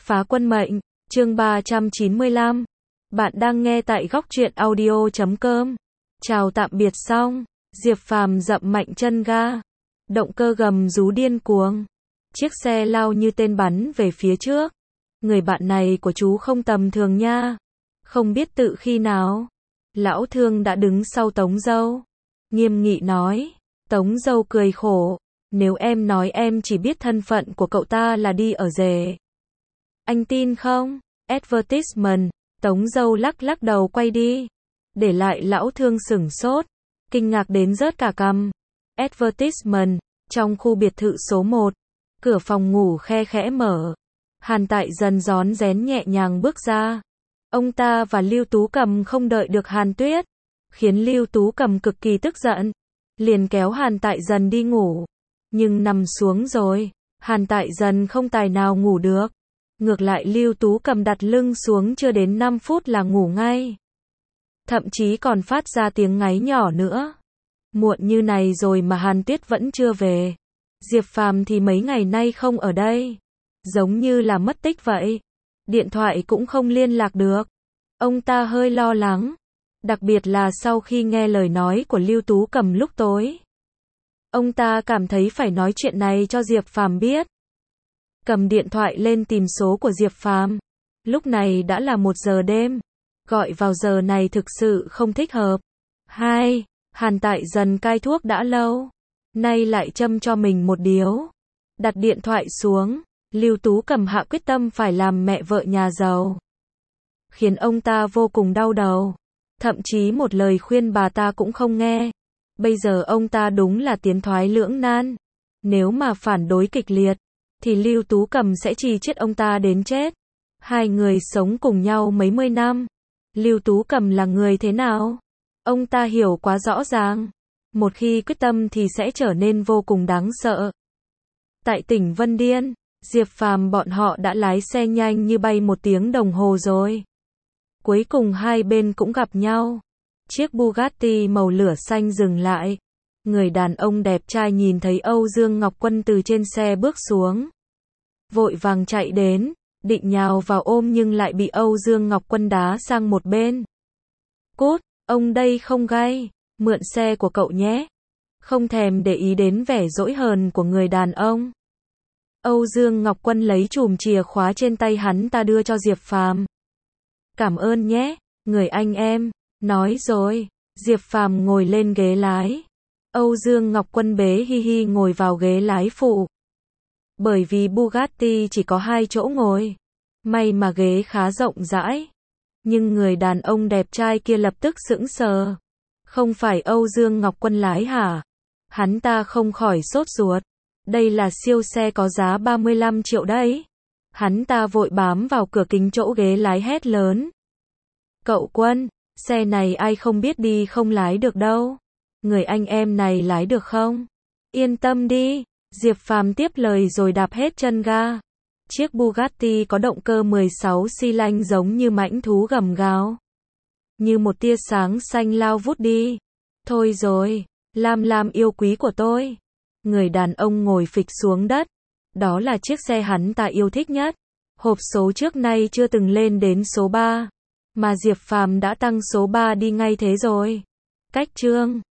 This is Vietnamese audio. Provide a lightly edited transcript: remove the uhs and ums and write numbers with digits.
Phá quân mệnh, chương 395. Bạn đang nghe tại góc truyện audio.com. Chào tạm biệt xong. Diệp Phàm dậm mạnh chân ga. Động cơ gầm rú điên cuồng. Chiếc xe lao như tên bắn về phía trước. Người bạn này của chú không tầm thường nha. Không biết tự khi nào. Lão Thương đã đứng sau Tống Dâu. Nghiêm nghị nói. Tống Dâu cười khổ. Nếu em nói em chỉ biết thân phận của cậu ta là đi ở rể. Anh tin không? Advertisement. Tống Dâu lắc lắc đầu quay đi. Để lại Lão Thương sửng sốt. Kinh ngạc đến rớt cả cằm. Advertisement. Trong khu biệt thự số 1. Cửa phòng ngủ khe khẽ mở. Hàn Tại Dần rón rén nhẹ nhàng bước ra. Ông ta và Lưu Tú Cầm không đợi được Hàn Tuyết. Khiến Lưu Tú Cầm cực kỳ tức giận. Liền kéo Hàn Tại Dần đi ngủ. Nhưng nằm xuống rồi, Hàn Tại Dần không tài nào ngủ được. Ngược lại Lưu Tú Cầm đặt lưng xuống chưa đến 5 phút là ngủ ngay. Thậm chí còn phát ra tiếng ngáy nhỏ nữa. Muộn như này rồi mà Hàn Tuyết vẫn chưa về. Diệp Phàm thì mấy ngày nay không ở đây. Giống như là mất tích vậy. Điện thoại cũng không liên lạc được. Ông ta hơi lo lắng. Đặc biệt là sau khi nghe lời nói của Lưu Tú Cầm lúc tối. Ông ta cảm thấy phải nói chuyện này cho Diệp Phàm biết. Cầm điện thoại lên tìm số của Diệp Phàm. Lúc này đã là 1 giờ đêm. Gọi vào giờ này thực sự không thích hợp. Hàn Tại Dần cai thuốc đã lâu. Nay lại châm cho mình một điếu. Đặt điện thoại xuống. Lưu Tú Cầm hạ quyết tâm phải làm mẹ vợ nhà giàu. Khiến ông ta vô cùng đau đầu. Thậm chí một lời khuyên bà ta cũng không nghe. Bây giờ ông ta đúng là tiến thoái lưỡng nan. Nếu mà phản đối kịch liệt, thì Lưu Tú Cầm sẽ chì chết ông ta đến chết. Hai người sống cùng nhau mấy mươi năm. Lưu Tú Cầm là người thế nào? Ông ta hiểu quá rõ ràng. Một khi quyết tâm thì sẽ trở nên vô cùng đáng sợ. Tại tỉnh Vân Điên, Diệp Phàm bọn họ đã lái xe nhanh như bay 1 tiếng đồng hồ rồi. Cuối cùng hai bên cũng gặp nhau. Chiếc Bugatti màu lửa xanh dừng lại. Người đàn ông đẹp trai nhìn thấy Âu Dương Ngọc Quân từ trên xe bước xuống. Vội vàng chạy đến, định nhào vào ôm nhưng lại bị Âu Dương Ngọc Quân đá sang một bên. Cút, ông đây không gay, mượn xe của cậu nhé. Không thèm để ý đến vẻ dỗi hờn của người đàn ông. Âu Dương Ngọc Quân lấy chùm chìa khóa trên tay hắn ta đưa cho Diệp Phàm. Cảm ơn nhé, người anh em. Nói rồi, Diệp Phàm ngồi lên ghế lái. Âu Dương Ngọc Quân bế hi hi ngồi vào ghế lái phụ. Bởi vì Bugatti chỉ có 2 chỗ ngồi. May mà ghế khá rộng rãi. Nhưng người đàn ông đẹp trai kia lập tức sững sờ. Không phải Âu Dương Ngọc Quân lái hả? Hắn ta không khỏi sốt ruột. Đây là siêu xe có giá 35 triệu đấy. Hắn ta vội bám vào cửa kính chỗ ghế lái hét lớn. Cậu Quân, xe này ai không biết đi không lái được đâu. Người anh em này lái được không? Yên tâm đi. Diệp Phàm tiếp lời rồi đạp hết chân ga. Chiếc Bugatti có động cơ 16 xi lanh giống như mãnh thú gầm gào. Như một tia sáng xanh lao vút đi. Thôi rồi, Lam Lam yêu quý của tôi. Người đàn ông ngồi phịch xuống đất. Đó là chiếc xe hắn ta yêu thích nhất. Hộp số trước nay chưa từng lên đến số 3. Mà Diệp Phàm đã tăng số 3 đi ngay thế rồi. Cách chương